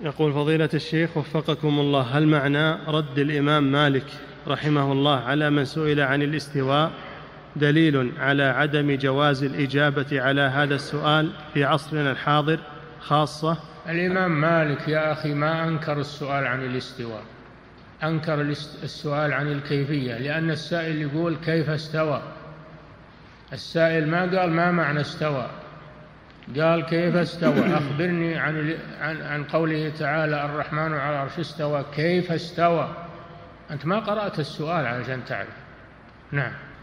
يقول فضيلة الشيخ وفقكم الله، هل معنى رد الإمام مالك رحمه الله على من سئل عن الاستواء دليل على عدم جواز الإجابة على هذا السؤال في عصرنا الحاضر خاصة؟ الإمام مالك يا أخي ما أنكر السؤال عن الاستواء، أنكر السؤال عن الكيفية، لأن السائل يقول كيف استوى. السائل ما قال ما معنى استوى، قال كيف استوى. أخبرني عن قوله تعالى الرحمن على العرش استوى، كيف استوى؟ أنت ما قرأت السؤال علشان تعرف. نعم.